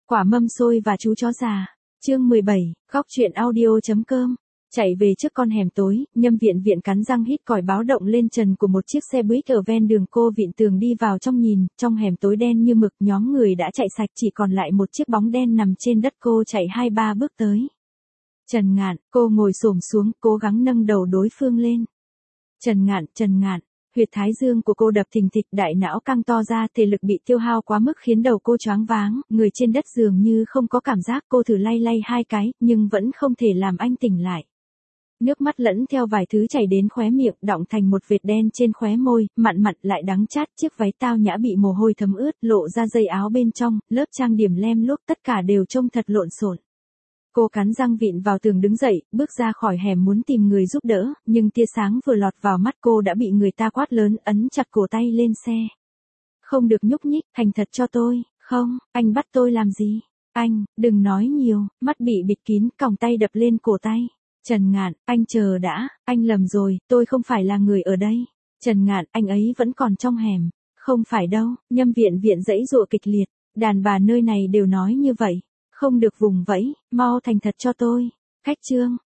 Quả mâm xôi và chú chó già. Chương 17, Góc truyện audio.com. Chạy về trước con hẻm tối, Nhâm Viện Viện cắn răng hít còi báo động lên trần của một chiếc xe buýt ở ven đường. Cô vịn tường đi vào trong nhìn, trong hẻm tối đen như mực, nhóm người đã chạy sạch, chỉ còn lại một chiếc bóng đen nằm trên đất. Cô chạy 2-3 bước tới Trần Ngạn, cô ngồi xổm xuống, cố gắng nâng đầu đối phương lên. Trần Ngạn. Huyệt thái dương của cô đập thình thịch, đại não căng to ra, thể lực bị tiêu hao quá mức khiến đầu cô choáng váng, người trên đất dường như không có cảm giác. Cô thử lay 2 cái, nhưng vẫn không thể làm anh tỉnh lại. Nước mắt lẫn theo vài thứ chảy đến khóe miệng, đọng thành một vệt đen trên khóe môi, mặn lại đắng chát. Chiếc váy tao nhã bị mồ hôi thấm ướt, lộ ra dây áo bên trong, lớp trang điểm lem luốc, tất cả đều trông thật lộn xộn. Cô cắn răng vịn vào tường đứng dậy, bước ra khỏi hẻm muốn tìm người giúp đỡ, nhưng tia sáng vừa lọt vào mắt cô đã bị người ta quát lớn, ấn chặt cổ tay lên xe. Không được nhúc nhích, thành thật cho tôi. Không, anh bắt tôi làm gì? Anh, đừng nói nhiều. Mắt bị bịt kín, còng tay đập lên cổ tay. Trần Ngạn, anh chờ đã, anh lầm rồi, tôi không phải là người ở đây. Trần Ngạn, anh ấy vẫn còn trong hẻm. Không phải đâu. Nhâm Viện giãy giụa kịch liệt. Đàn bà nơi này đều nói như vậy. Không được vùng vẫy, mau thành thật cho tôi. Khách trương,